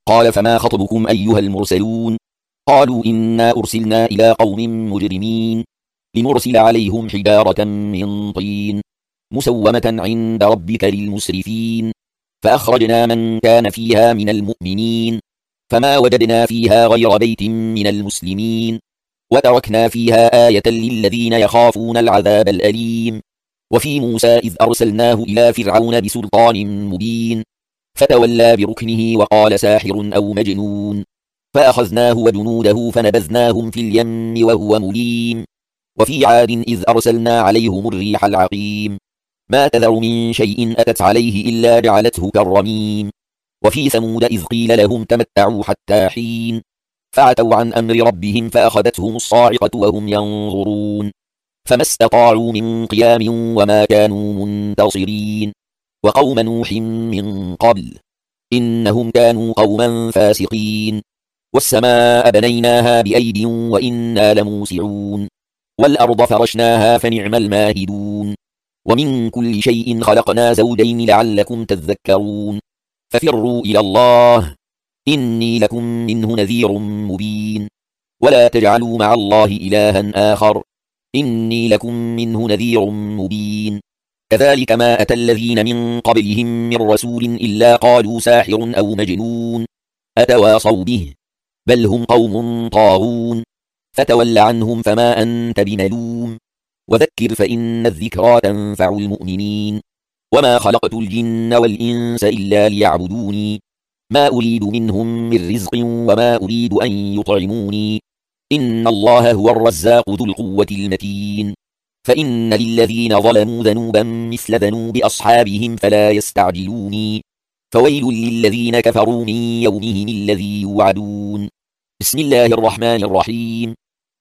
قال فما خطبكم أيها المرسلون؟ قالوا إنا أرسلنا إلى قوم مجرمين لنرسل عليهم حجارة من طين مسومة عند ربك للمسرفين فأخرجنا من كان فيها من المؤمنين فما وجدنا فيها غير بيت من المسلمين وتركنا فيها آية للذين يخافون العذاب الأليم. وفي موسى إذ أرسلناه إلى فرعون بسلطان مبين فتولى بركنه وقال ساحر أو مجنون فأخذناه وجنوده فنبذناهم في اليم وهو مليم. وفي عاد إذ أرسلنا عليهم الريح العقيم ما تذر من شيء أتت عليه إلا جعلته كالرميم. وفي ثمود إذ قيل لهم تمتعوا حتى حين فعتوا عن أمر ربهم فأخذتهم الصاعقة وهم ينظرون فما استطاعوا من قيام وما كانوا منتصرين. وقوم نوح من قبل إنهم كانوا قوما فاسقين. والسماء بنيناها بأيد وإنا لموسعون والأرض فرشناها فنعم الماهدون. ومن كل شيء خلقنا زوجين لعلكم تذكرون ففروا إلى الله إني لكم منه نذير مبين ولا تجعلوا مع الله إلها آخر إني لكم منه نذير مبين. كذلك ما أتى الذين من قبلهم من رسول إلا قالوا ساحر أو مجنون أتواصوا به بل هم قوم طاغون فتول عنهم فما أنت بملوم وذكر فإن الذكرى تنفع المؤمنين. وما خلقت الجن والإنس إلا ليعبدوني ما أريد منهم من رزق وما أريد أن يطعموني إن الله هو الرزاق ذو القوة المتين. فإن للذين ظلموا ذنوبا مثل ذنوب أصحابهم فلا يستعجلوني فويل للذين كفروا من يومهم الذي يوعدون. بسم الله الرحمن الرحيم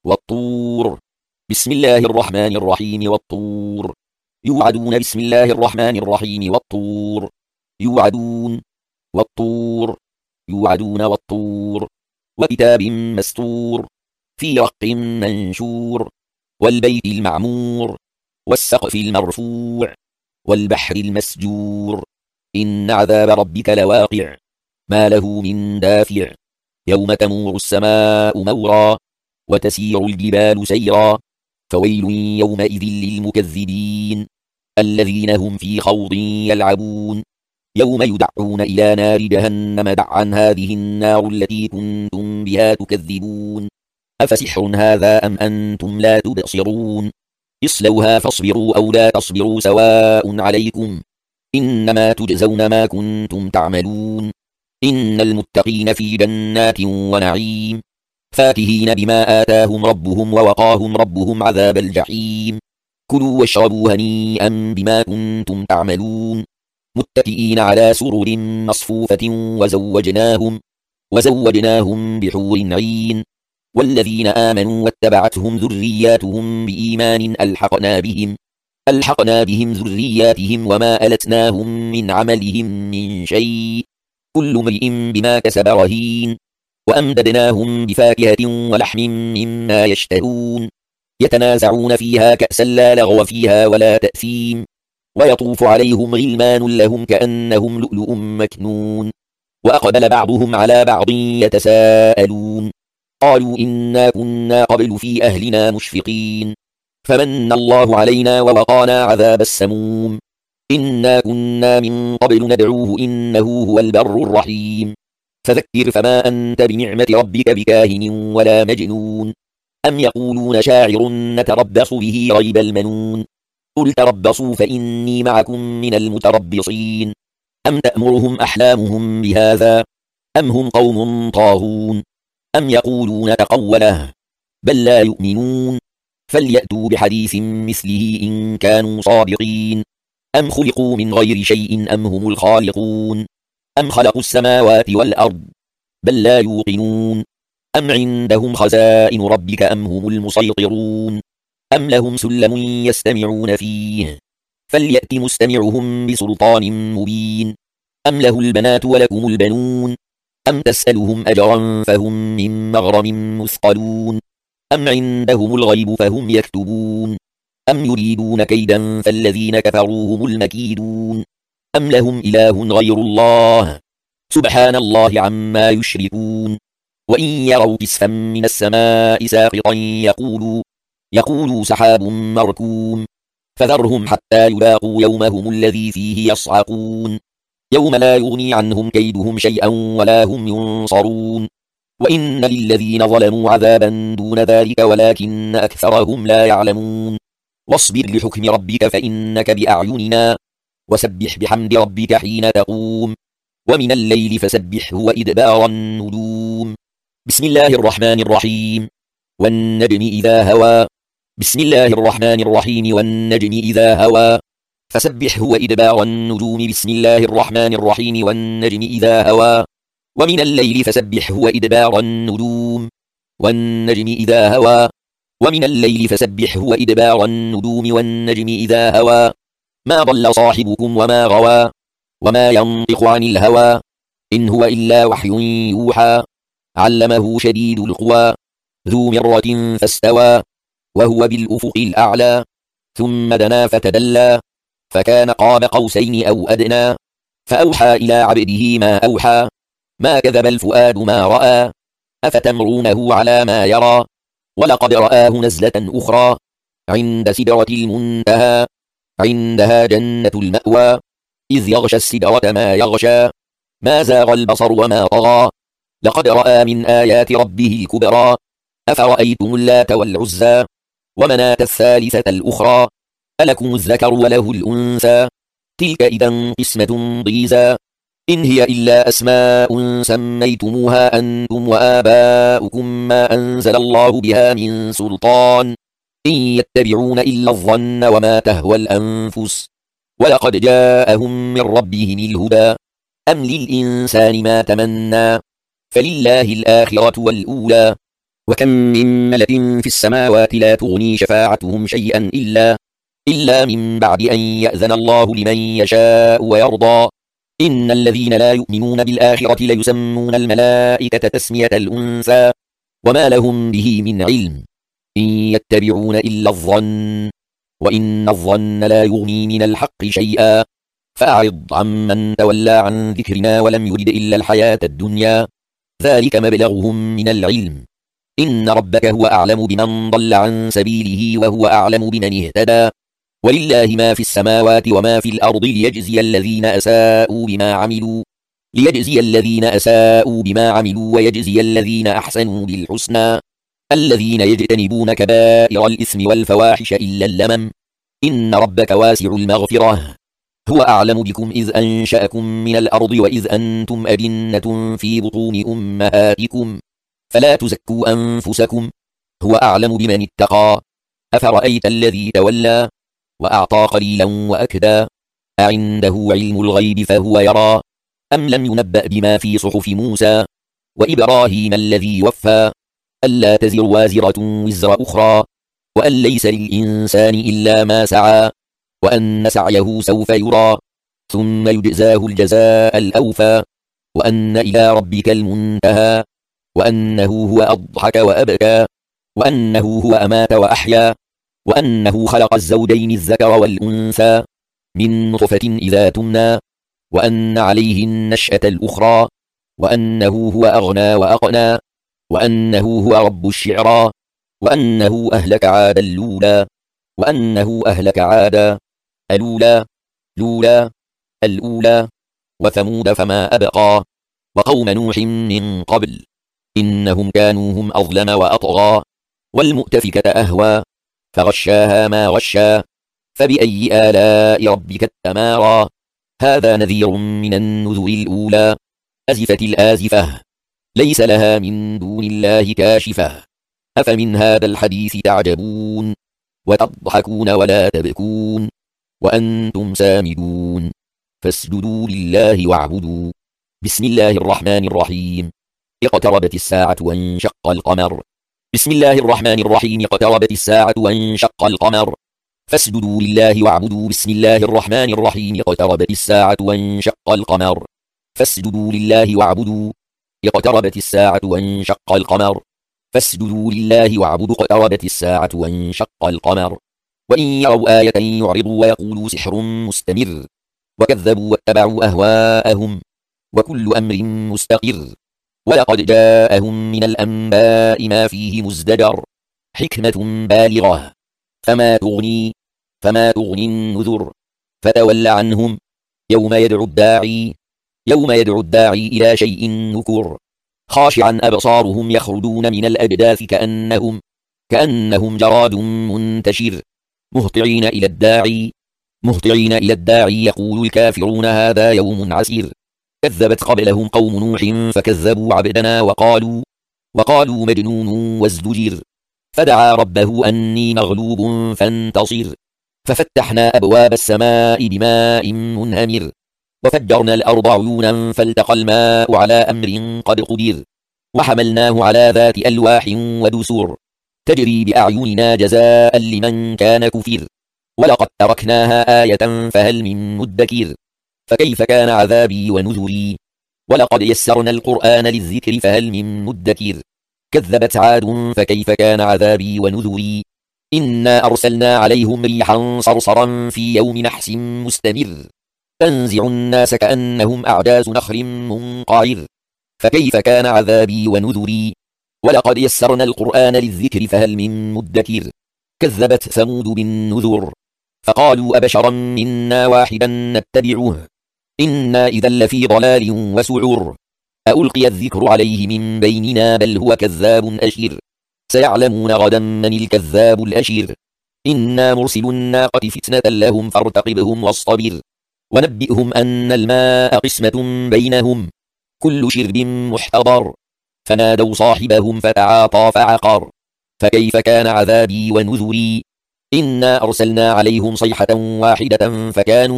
والطور بسم الله الرحمن الرحيم والطور يوعدون بسم الله الرحمن الرحيم والطور يوعدون والطور يوعدون والطور وكتاب مسطور في رق منشور والبيت المعمور والسقف المرفوع والبحر المسجور إن عذاب ربك لواقع ما له من دافع يوم تمور السماء مورا وتسير الجبال سيرا فويل يومئذ للمكذبين الذين هم في خوض يلعبون يوم يدعون إلى نار جهنم دعا هذه النار التي كنتم بها تكذبون أفسحر هذا أم أنتم لا تبصرون اصلوها فاصبروا أو لا تصبروا سواء عليكم إنما تجزون ما كنتم تعملون إن المتقين في جنات ونعيم فاكهين بما آتاهم ربهم ووقاهم ربهم عذاب الجحيم كلوا واشربوا هنيئا بما كنتم تعملون متكئين على سرر مصفوفة وزوجناهم بحور عين والذين آمنوا واتبعتهم ذرياتهم بإيمان ألحقنا بهم ذرياتهم وما ألتناهم من عملهم من شيء كل امرئ بما كسب رهين وأمددناهم بفاكهة ولحم مما يشتهون يتنازعون فيها كأسا لا لغو فيها ولا تأثيم ويطوف عليهم غلمان لهم كأنهم لؤلؤ مكنون وأقبل بعضهم على بعض يتساءلون قالوا إنا كنا قبل في أهلنا مشفقين فمن الله علينا ووقانا عذاب السموم إنا كنا من قبل ندعوه إنه هو البر الرحيم فذكر فما أنت بنعمة ربك بكاهن ولا مجنون أم يقولون شاعر نتربص به ريب المنون قل تربصوا فإني معكم من المتربصين أم تأمرهم أحلامهم بهذا أم هم قوم طاغون أم يقولون تقوله بل لا يؤمنون فليأتوا بحديث مثله إن كانوا صادقين أم خلقوا من غير شيء أم هم الخالقون أم خلقوا السماوات والأرض بل لا يوقنون أم عندهم خزائن ربك أم هم المسيطرون أم لهم سلم يستمعون فيه فليأت مستمعهم بسلطان مبين أم له البنات ولكم البنون أم تسألهم أجرا فهم من مغرم مثقلون أم عندهم الغيب فهم يكتبون أم يريدون كيدا فالذين كفروا هم المكيدون أم لهم إله غير الله سبحان الله عما يشركون وإن يروا كسفا من السماء ساقطا يقولوا سحاب مركوم فذرهم حتى يلاقوا يومهم الذي فيه يصعقون يوم لا يغني عنهم كيدهم شيئا ولا هم ينصرون وإن للذين ظلموا عذابا دون ذلك ولكن أكثرهم لا يعلمون واصبر لحكم ربك فإنك بأعيننا وسبح بحمد ربك حين تقوم ومن الليل فسبحه وإدبار النجوم بسم الله الرحمن الرحيم والنجم إذا هوى بسم الله الرحمن الرحيم والنجم إذا هوى فسبحه وإدبار النجوم بسم الله الرحمن الرحيم والنجم إذا هوى ومن الليل فسبحه وإدبار النجوم والنجم إذا هوى ومن الليل فسبحه وإدبار النجوم والنجم إذا هوى ما ضل صاحبكم وما غوى وما ينطق عن الهوى إن هو إلا وحي يوحى علمه شديد القوى ذو مرة فاستوى وهو بالأفق الأعلى ثم دنا فتدلى فكان قاب قوسين أو أدنى فأوحى إلى عبده ما أوحى ما كذب الفؤاد ما رأى أفتمرونه على ما يرى ولقد رآه نزلة أخرى عند سدرة المنتهى عندها جنة المأوى إذ يغشى السدرة ما يغشى ما زاغ البصر وما طغى لقد رأى من آيات ربه الكبرى أفرأيتم اللات والعزى ومناة الثالثة الأخرى ألكم الذكر وله الأنثى تلك إذا قسمة ضيزى إن هي إلا أسماء سميتموها أنتم وآباؤكم ما أنزل الله بها من سلطان إن يتبعون إلا الظن وما تهوى الأنفس ولقد جاءهم من ربهم الهدى أم للإنسان ما تمنى فلله الآخرة والأولى وكم من ملك في السماوات لا تغني شفاعتهم شيئا إلا من بعد أن يأذن الله لمن يشاء ويرضى إن الذين لا يؤمنون بالآخرة ليسمون الملائكة تسمية الأنثى وما لهم به من علم إن يتبعون إلا الظن وإن الظن لا يغني من الحق شيئا فأعرض عمن تولى عن ذكرنا ولم يرد إلا الحياة الدنيا ذلك مبلغهم من العلم إن ربك هو أعلم بمن ضل عن سبيله وهو أعلم بمن اهتدى ولله ما في السماوات وما في الأرض ليجزي الذين أساءوا بما عملوا ويجزي الذين أحسنوا بالحسنى الذين يجتنبون كبائر الإثم والفواحش إلا اللمم إن ربك واسع المغفرة هو أعلم بكم إذ أنشأكم من الأرض وإذ أنتم أجنة في بطون أمهاتكم فلا تزكوا أنفسكم هو أعلم بمن اتقى أفرأيت الذي تولى وأعطى قليلا وأكدى أعنده علم الغيب فهو يرى أم لم ينبأ بما في صحف موسى وإبراهيم الذي وفى ألا تزر وازرة وزر أخرى وأن ليس للإنسان إلا ما سعى وأن سعيه سوف يرى ثم يجزاه الجزاء الأوفى وأن إلى ربك المنتهى وأنه هو أضحك وأبكى وأنه هو أمات وأحيا وأنه خلق الزوجين الذكر والأنثى من نطفة إذا تمنى وأن عليه النشأة الأخرى وأنه هو أغنى وأقنى وأنه هو رب الشعرى وأنه أهلك عادا الأولى وأنه أهلك عادا الأولى وثمود فما أبقى وقوم نوح من قبل إنهم كانوا هم أظلم وأطغى والمؤتفكة أهوى فغشاها ما غشا فبأي آلاء ربك التمارى هذا نذير من النذر الأولى أزفت الآزفة ليس لها من دون الله كاشفة أفمن هذا الحديث تعجبون وتضحكون ولا تبكون وأنتم سامدون فاسجدوا لله واعبدوا بسم الله الرحمن الرحيم اقتربت الساعة وانشق القمر بسم الله الرحمن الرحيم اقتربت الساعة وانشق القمر فاسجدوا لله واعبدوا بسم الله الرحمن الرحيم اقتربت الساعة وانشق القمر فاسجدوا لله واعبدوا اقتربت الساعة وانشق القمر فاسجدوا لله واعبدوا اقتربت الساعة وانشق القمر وإن يروا آية يعرضوا ويقولوا سحر مستمر وكذبوا واتبعوا أهواءهم وكل أمر مستقر. ولقد جاءهم من الأنباء ما فيه مزدجر، حكمة بالغة، فما تغني النذر. فتول عنهم يوم يدعو الداعي إلى شيء نكر. خاشعا أبصارهم يخرجون من الأجداث كأنهم جراد منتشر. مهطعين إلى الداعي يقول الكافرون هذا يوم عسير. كذبت قبلهم قوم نوح فكذبوا عبدنا وقالوا مجنون وازدجر. فدعا ربه أني مغلوب فانتصر. ففتحنا أبواب السماء بماء منهمر، وفجرنا الأرض عيونا فالتقى الماء على أمر قد قدر. وحملناه على ذات ألواح ودسر، تجري بأعيننا جزاء لمن كان كفر. ولقد تركناها آية فهل من مدكر. فكيف كان عذابي ونذري. ولقد يسرنا القرآن للذكر فهل من مدكر. كذبت عاد فكيف كان عذابي ونذري. إنا أرسلنا عليهم ريحا صرصرا في يوم نحس مستمر، تنزع الناس كأنهم أعجاز نخل منقعر. فكيف كان عذابي ونذري. ولقد يسرنا القرآن للذكر فهل من مدكر. كذبت ثمود بالنذر، فقالوا أبشرا منا واحدا نتبعه إنا إذا لفي ضلال وسعر. ألقي الذكر عليه من بيننا بل هو كذاب أشر. سيعلمون غدا من الكذاب الأشر. إنا مرسل الناقة فتنة لهم فارتقبهم واصطبر. ونبئهم أن الماء قسمة بينهم كل شرب محتضر. فنادوا صاحبهم فتعاطى فعقر. فكيف كان عذابي ونذري. إنا أرسلنا عليهم صيحة واحدة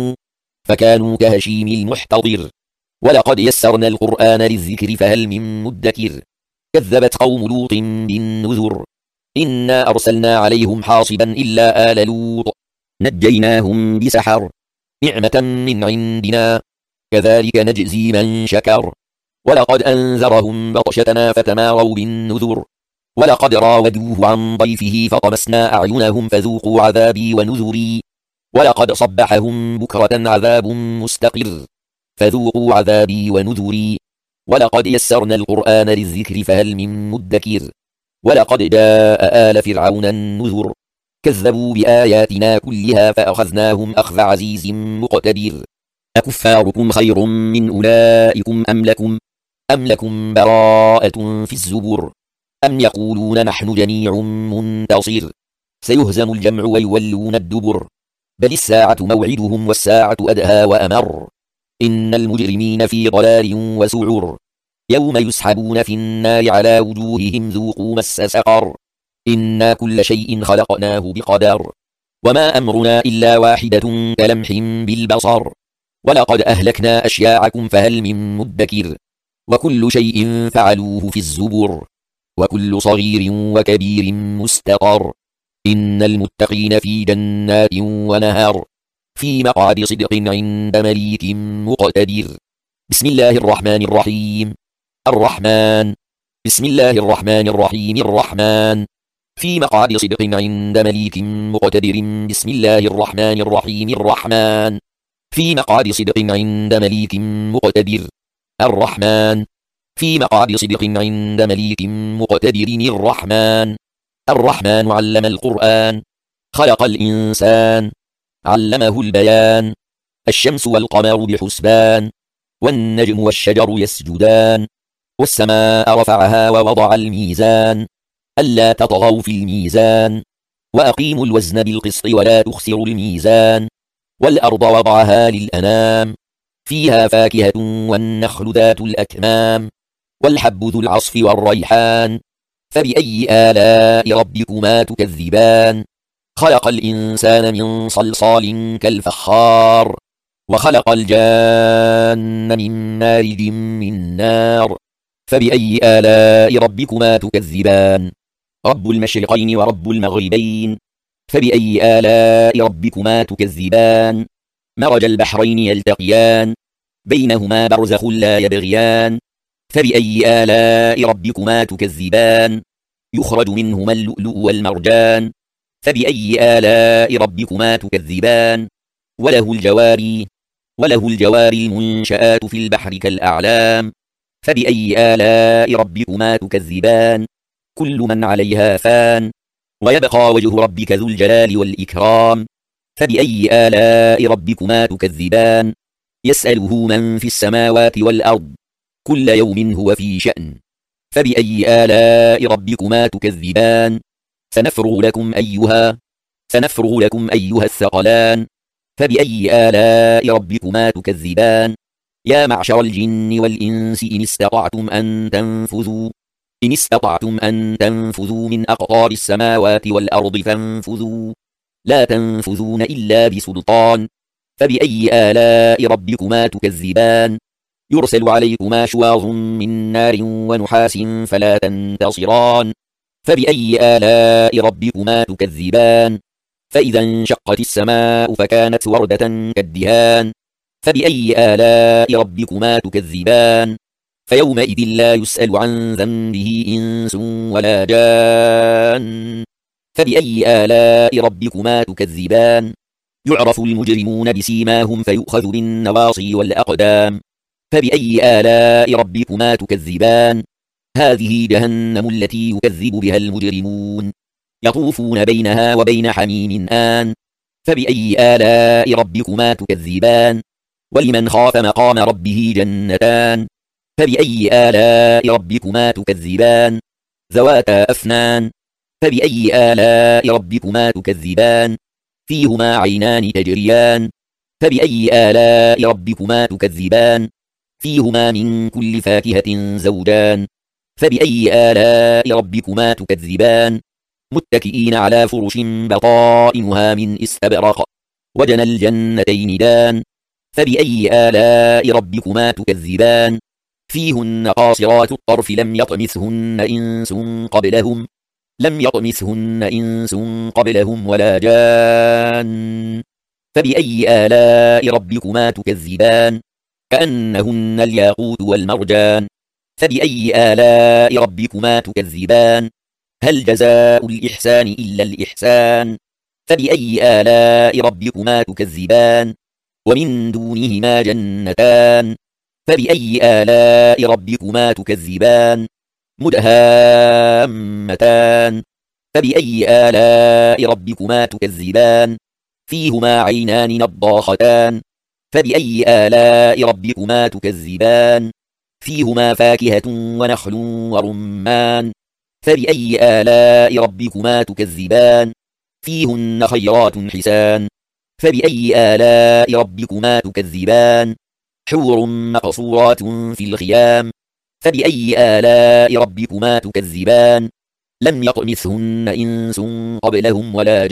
فكانوا كهشيم المحتضر. ولقد يسرنا القرآن للذكر فهل من مدكر. كذبت قوم لوط بالنذر. إنا أرسلنا عليهم حاصبا إلا آل لوط نجيناهم بسحر، نعمة من عندنا كذلك نجزي من شكر. ولقد أنذرهم بطشتنا فتماروا بالنذر. ولقد راودوه عن ضيفه فطمسنا أعينهم فذوقوا عذابي ونذري. ولقد صبحهم بكرة عذاب مستقر، فذوقوا عذابي ونذري. ولقد يسرنا القرآن للذكر فهل من مدكر. ولقد جاء آل فرعون النذر. كذبوا بآياتنا كلها فأخذناهم أخذ عزيز مقتدر. أكفاركم خير من أولئكم أم لكم براءة في الزبر. أم يقولون نحن جميع منتصر. سيهزم الجمع ويولون الدبر. بل الساعة موعدهم والساعة أدهى وأمر. إن المجرمين في ضلال وسعر. يوم يسحبون في النار على وجوههم ذوقوا مس سقر. إنا كل شيء خلقناه بقدر. وما أمرنا إلا واحدة كلمح بالبصر. ولقد أهلكنا أشياعكم فهل من مدكر. وكل شيء فعلوه في الزبر. وكل صغير وكبير مستقر. إن المتقين في جنات ونهر في مقعد صدق عند مليك مقتدر. بسم الله الرحمن الرحيم. الرحمن. بسم الله الرحمن الرحيم. الرحمن في مقعد صدق عند مليك مقتدر. بسم الله الرحمن الرحيم. الرحمن في مقعد صدق عند مليك مقتدر. الرحمن في مقعد صدق عند مليك مقتدر. الرحمن علم القرآن خلق الإنسان علمه البيان. الشمس والقمر بحسبان والنجم والشجر يسجدان. والسماء رفعها ووضع الميزان ألا تطغوا في الميزان وأقيموا الوزن بالقسط ولا تخسروا الميزان. والأرض وضعها للأنام فيها فاكهة والنخل ذات الأكمام والحب ذو العصف والريحان. فبأي آلاء ربكما تكذبان. خلق الإنسان من صلصال كالفخار وخلق الجان من مارج من نار. فبأي آلاء ربكما تكذبان. رب المشرقين ورب المغربين. فبأي آلاء ربكما تكذبان. مرج البحرين يلتقيان بينهما برزخ لا يبغيان. فبأي آلاء ربكما تكذبان. يخرج منهما اللؤلؤ والمرجان. فبأي آلاء ربكما تكذبان. وله وله الجوار المنشآت في البحر كالأعلام فبأي آلاء ربكما تكذبان كل من عليها فان ويبقى وجه ربك ذو الجلال والإكرام فبأي آلاء ربكما تكذبان يسأله من في السماوات والأرض كل يوم هو في شأن فبأي آلاء ربكما تكذبان سنفرغ لكم أيها الثقلان فبأي آلاء ربكما تكذبان يا معشر الجن والإنس إن استطعتم أن تنفذوا من أقطار السماوات والأرض فانفذوا لا تنفذون إلا بسلطان فبأي آلاء ربكما تكذبان يرسل عليكما شواظ من نار ونحاس فلا تنتصران فبأي آلاء ربكما تكذبان فإذا انشقت السماء فكانت وردة كالدهان فبأي آلاء ربكما تكذبان فيومئذ لا يسأل عن ذنبه إنس ولا جان فبأي آلاء ربكما تكذبان يعرف المجرمون بسيماهم فيؤخذ بالنواصي والأقدام فبأي آلاء ربكما تكذبان هذه جهنم التي يكذب بها المجرمون يطوفون بينها وبين حميم آن فبأي آلاء ربكما تكذبان ولمن خاف مقام ربه جنتان فبأي آلاء ربكما تكذبان ذواتا أفنان فبأي آلاء ربكما تكذبان فيهما عينان تجريان فبأي آلاء ربكما تكذبان فيهما من كل فاكهة زوجان فبأي آلاء ربكما تكذبان متكئين على فرش بطائنها من استبرق وجنى الجنتين دان فبأي آلاء ربكما تكذبان فيهن قاصرات الطرف لم يطمثهن إنس قبلهم ولا جان فبأي آلاء ربكما تكذبان كأنهن الياقوت والمرجان فبأي آلاء ربكما تكذبان هل جزاء الإحسان إلا الإحسان فبأي آلاء ربكما تكذبان ومن دونهما جنتان فبأي آلاء ربكما تكذبان مدهامتان فبأي آلاء ربكما تكذبان فيهما عينان نضاختان فبأي آلاء ربكما تكذبان فيهما فاكهة ونخل ورمان فبأي آلاء ربكما تكذبان فيهن خيرات حسان فبأي آلاء ربكما تكذبان حور مقصورات في الخيام فبأي آلاء ربكما تكذبان لم يطمثهن إنس قبلهم ولا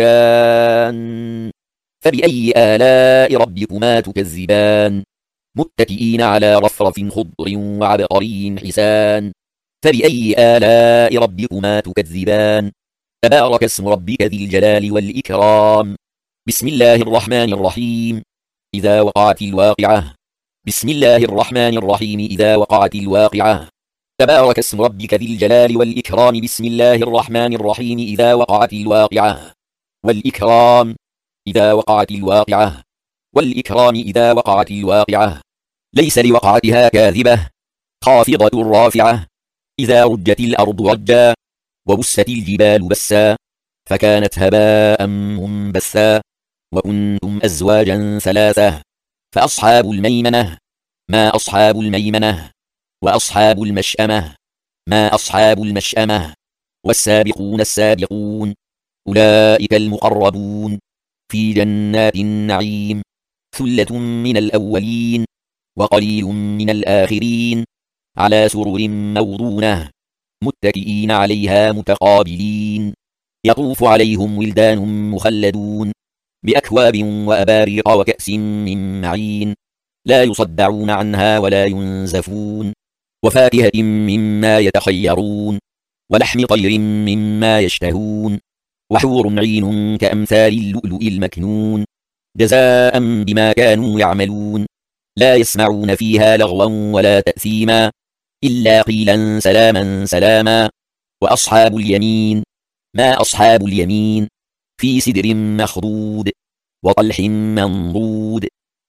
جان فبأي آلاء ربكما تكذبان متكئين على رفرف خضر وعبقري حسان فبأي آلاء ربكما تكذبان تبارك اسم ربك ذي الجلال والإكرام بسم الله الرحمن الرحيم إذا وقعت الواقعة بسم الله الرحمن الرحيم إذا وقعت الواقعة تبارك اسم ربك ذي الجلال والإكرام بسم الله الرحمن الرحيم إذا وقعت الواقعة والإكرام إذا وقعت الواقعة والإكرام إذا وقعت الواقعة ليس لوقعتها كاذبة خافضة رافعة إذا رجت الأرض رجا وبست الجبال بسا فكانت هباء منبثا وكنتم أزواجا ثلاثة فأصحاب الميمنة ما أصحاب الميمنة وأصحاب المشأمة ما أصحاب المشأمة والسابقون السابقون أولئك المقربون في جنات النعيم ثلة من الأولين وقليل من الآخرين على سرر موضونة متكئين عليها متقابلين يطوف عليهم ولدان مخلدون بأكواب وأباريق وكأس من معين لا يصدعون عنها ولا ينزفون وفاكهة مما يتخيرون ولحم طير مما يشتهون وحور عين كأمثال اللؤلؤ المكنون جزاء بما كانوا يعملون لا يسمعون فيها لغوا ولا تأثيما إلا قيلا سلاما سلاما وأصحاب اليمين ما أصحاب اليمين في سدر مخضود وطلح منضود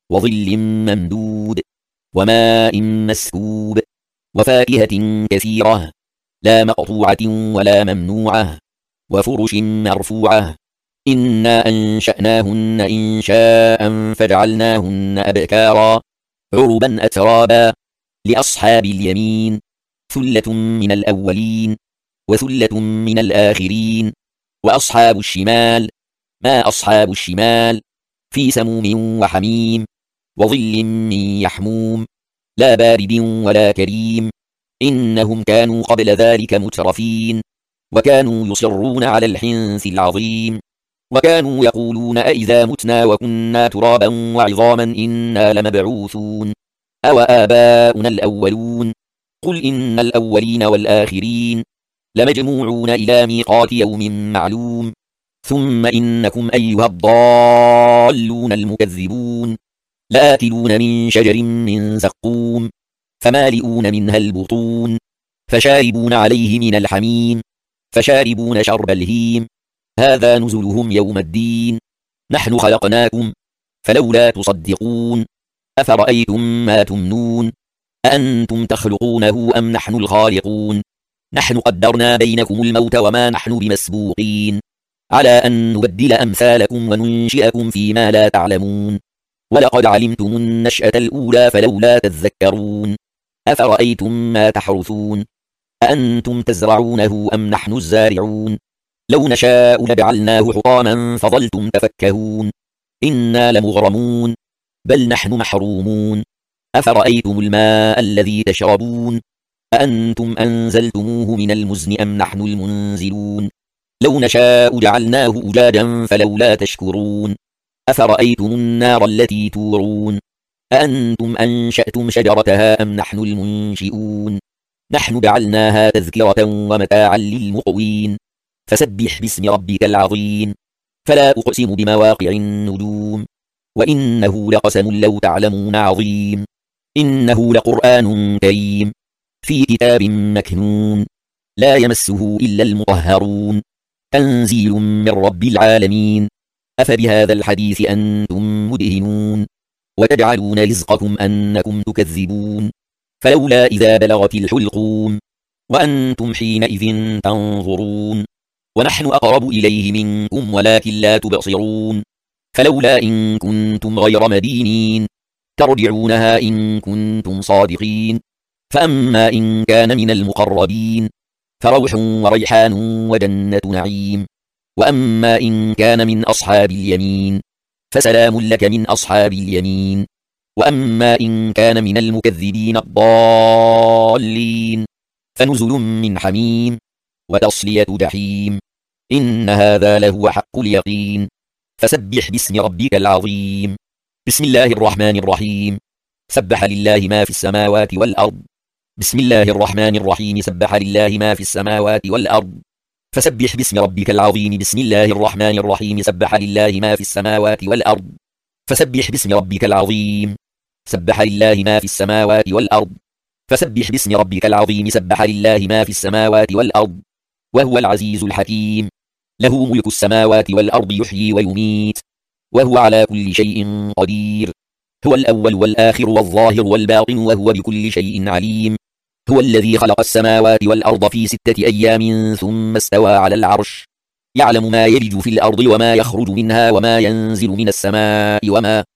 وظل ممدود وماء مسكوب وفاكهة كثيرة لا مقطوعة ولا ممنوعة وفرش مرفوعة إنا أنشأناهن إنشاء فجعلناهن أبكارا عربا أترابا لأصحاب اليمين ثلة من الأولين وثلة من الآخرين وأصحاب الشمال ما أصحاب الشمال في سموم وحميم وظل من يحموم لا بارد ولا كريم إنهم كانوا قبل ذلك مترفين وكانوا يصرون على الحنث العظيم وكانوا يقولون أئذا متنا وكنا ترابا وعظاما إنا لمبعوثون أو آباؤنا الأولون قل إن الأولين والآخرين لمجموعون إلى ميقات يوم معلوم ثم إنكم أيها الضالون المكذبون لآكلون من شجر من زقوم فمالئون منها البطون فشاربون عليه من الحميم فشاربون شرب الهيم هذا نزلهم يوم الدين نحن خلقناكم فلولا تصدقون أفرأيتم ما تمنون أأنتم تخلقونه أم نحن الخالقون نحن قدرنا بينكم الموت وما نحن بمسبوقين على أن نبدل أمثالكم وننشئكم فيما لا تعلمون ولقد علمتم النشأة الأولى فلولا تذكرون أفرأيتم ما تحرثون أأنتم تزرعونه أم نحن الزارعون لو نشاء لجعلناه حطاما فظلتم تفكهون إنا لمغرمون بل نحن محرومون أفرأيتم الماء الذي تشربون أأنتم أنزلتموه من المزن أم نحن المنزلون لو نشاء جعلناه أجاجا فلولا تشكرون أفرأيتم النار التي تورون أأنتم أنشأتم شجرتها أم نحن المنشئون نحن جعلناها تذكرة ومتاعا للمقوين فسبح باسم ربك العظيم فلا أقسم بمواقع النجوم وإنه لقسم لو تعلمون عظيم إنه لقرآن كريم في كتاب مكنون لا يمسه إلا المطهرون تنزيل من رب العالمين أفبهذا الحديث أنتم مدهنون وتجعلون رزقكم أنكم تكذبون فلولا إذا بلغت الحلقوم وأنتم حينئذ تنظرون ونحن أقرب إليه منكم ولكن لا تبصرون فلولا إن كنتم غير مدينين ترجعونها إن كنتم صادقين فأما إن كان من المقربين فروح وريحان وجنة نعيم وأما إن كان من أصحاب اليمين فسلام لك من أصحاب اليمين وأما إن كان من المكذبين الضالين فنزل من حميم وتصلية جحيم إن هذا لهو حق اليقين فسبح باسم ربك العظيم بسم الله الرحمن الرحيم سبح لله ما في السماوات والأرض بسم الله الرحمن الرحيم سبح لله ما في السماوات والأرض فسبح باسم ربك العظيم بسم الله الرحمن الرحيم سبح لله ما في السماوات والأرض فسبح باسم ربك العظيم سبح لله ما في السماوات والأرض فسبح باسم ربك العظيم سبح لله ما في السماوات والأرض وهو العزيز الحكيم له ملك السماوات والأرض يحيي ويميت وهو على كل شيء قدير هو الأول والآخر والظاهر والباطن وهو بكل شيء عليم هو الذي خلق السماوات والأرض في 6 أيام ثم استوى على العرش يعلم ما يلج في الأرض وما يخرج منها وما ينزل من السماء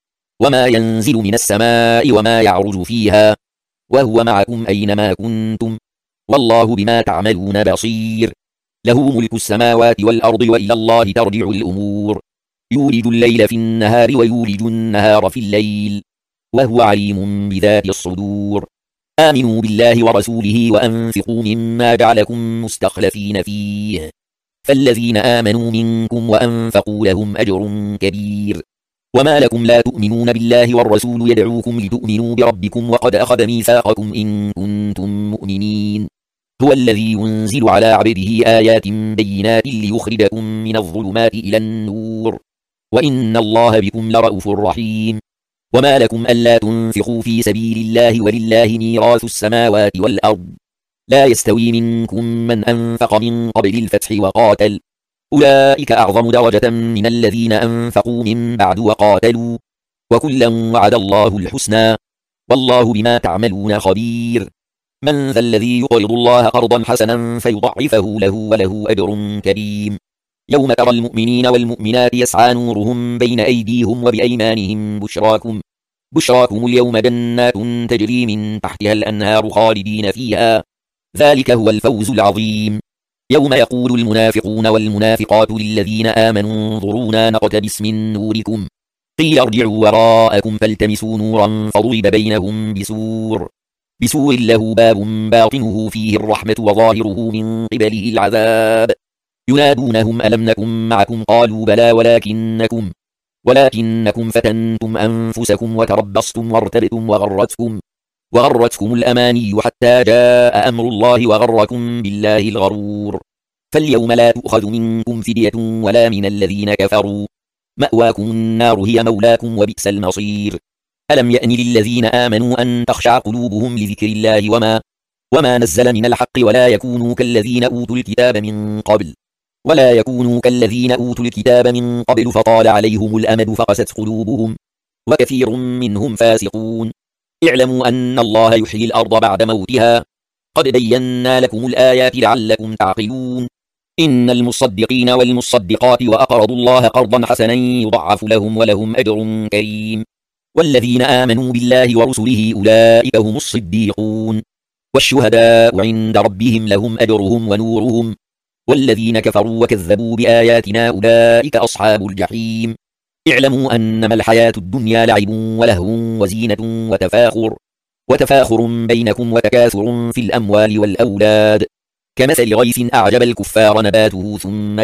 وما يعرج فيها وهو معكم أينما كنتم والله بما تعملون بصير له ملك السماوات والأرض وإلى الله ترجع الأمور يولج الليل في النهار ويولج النهار في الليل وهو عليم بذات الصدور آمنوا بالله ورسوله وأنفقوا مما جعلكم مستخلفين فيه فالذين آمنوا منكم وأنفقوا لهم أجر كبير وما لكم لا تؤمنون بالله والرسول يدعوكم لتؤمنوا بربكم وقد أخذ ميثاقكم إن كنتم مؤمنين هو الذي ينزل على عبده آيات بينات ليخرجكم من الظلمات إلى النور وإن الله بكم لرؤوف رحيم وما لكم ألا تنفقوا في سبيل الله ولله ميراث السماوات والأرض لا يستوي منكم من أنفق من قبل الفتح وقاتل أولئك أعظم درجة من الذين أنفقوا من بعد وقاتلوا وكلا وعد الله الحسنى والله بما تعملون خبير. من ذا الذي يقرض الله قرضا حسنا فيضعفه له وله أجر كريم. يوم ترى المؤمنين والمؤمنات يسعى نورهم بين أيديهم وبأيمانهم بشراكم اليوم جنات تجري من تحتها الأنهار خالدين فيها ذلك هو الفوز العظيم. يوم يقول المنافقون والمنافقات للذين آمنوا انظرونا نقتبس من نوركم قيل ارجعوا وراءكم فالتمسوا نورا فضرب بينهم بسور له باب باطنه فيه الرحمة وظاهره من قبله العذاب ينادونهم ألم نكن معكم قالوا بلى ولكنكم فتنتم أنفسكم وتربصتم وارتبتم وغرتكم الأماني حتى جاء أمر الله وغركم بالله الغرور. فاليوم لا تؤخذ منكم فدية ولا من الذين كفروا مأواكم النار هي مولاكم وبئس المصير. ألم يأن للذين آمنوا أن تخشع قلوبهم لذكر الله وما نزل من الحق ولا يكونوا كالذين أوتوا الكتاب من قبل فطال عليهم الأمد فقست قلوبهم وكثير منهم فاسقون. اعلموا أن الله يحيي الأرض بعد موتها قد بينا لكم الآيات لعلكم تعقلون. إن المصدقين والمصدقات وأقرضوا الله قرضا حسنا يضعف لهم ولهم أجر كريم. والذين آمنوا بالله ورسله أولئك هم الصديقون والشهداء عند ربهم لهم أجرهم ونورهم. والذين كفروا وكذبوا بآياتنا أولئك أصحاب الجحيم. اعلموا أنما الحياة الدنيا لعب ولهو وزينة وتفاخر بينكم وتكاثر في الأموال والأولاد كمثل غيث أعجب الكفار نباته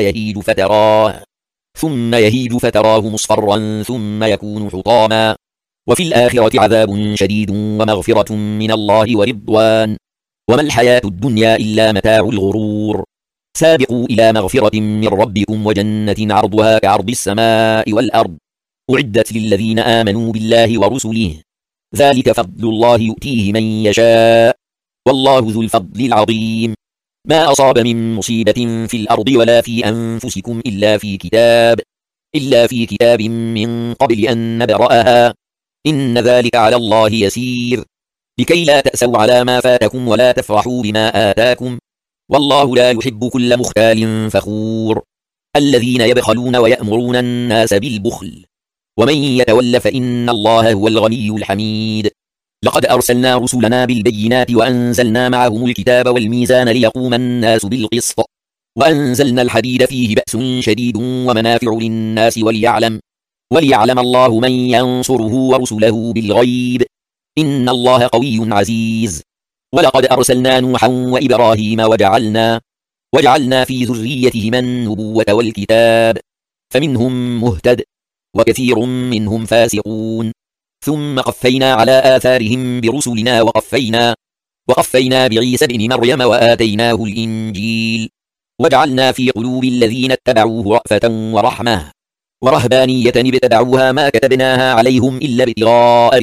ثم يهيج فتراه مصفرا ثم يكون حطاما وفي الآخرة عذاب شديد ومغفرة من الله ورضوان وما الحياة الدنيا إلا متاع الغرور. سابقوا إلى مغفرة من ربكم وجنة عرضها كعرض السماء والأرض أعدت للذين آمنوا بالله ورسله ذلك فضل الله يؤتيه من يشاء والله ذو الفضل العظيم. ما أصاب من مصيبة في الأرض ولا في أنفسكم إلا في كتاب من قبل أن نبرأها إن ذلك على الله يسير. لكي لا تأسوا على ما فاتكم ولا تفرحوا بما آتاكم والله لا يحب كل مختال فخور. الذين يبخلون ويأمرون الناس بالبخل ومن يتول فإن الله هو الغني الحميد. لقد أرسلنا رسلنا بالبينات وأنزلنا معهم الكتاب والميزان ليقوم الناس بالقسط وأنزلنا الحديد فيه بأس شديد ومنافع للناس وليعلم الله من ينصره ورسله بالغيب إن الله قوي عزيز. ولقد أرسلنا نوحا وإبراهيم وجعلنا في ذريتهما النبوة والكتاب فمنهم مهتد وكثير منهم فاسقون. ثم قفينا على آثارهم برسلنا وقفينا بعيسى بن مريم وآتيناه الإنجيل وجعلنا في قلوب الذين اتبعوه رأفة ورحمة ورهبانية ابتدعوها ما كتبناها عليهم إلا ابتغاء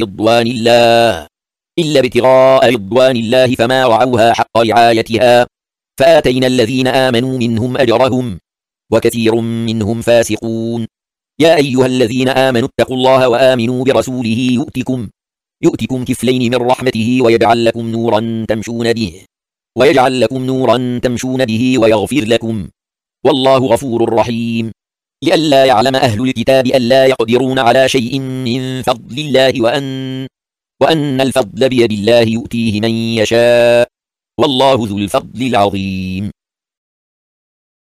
رضوان الله فما رعوها حق رعايتها فآتينا الذين آمنوا منهم أجرهم وكثير منهم فاسقون. يا أيها الذين آمنوا اتقوا الله وآمنوا برسوله يؤتكم كفلين من رحمته ويجعل لكم نورا تمشون به ويغفر لكم والله غفور رحيم. لئلا يعلم أهل الكتاب ألا يقدرون على شيء من فضل الله وأن الفضل بيد الله يؤتيه من يشاء والله ذو الفضل العظيم.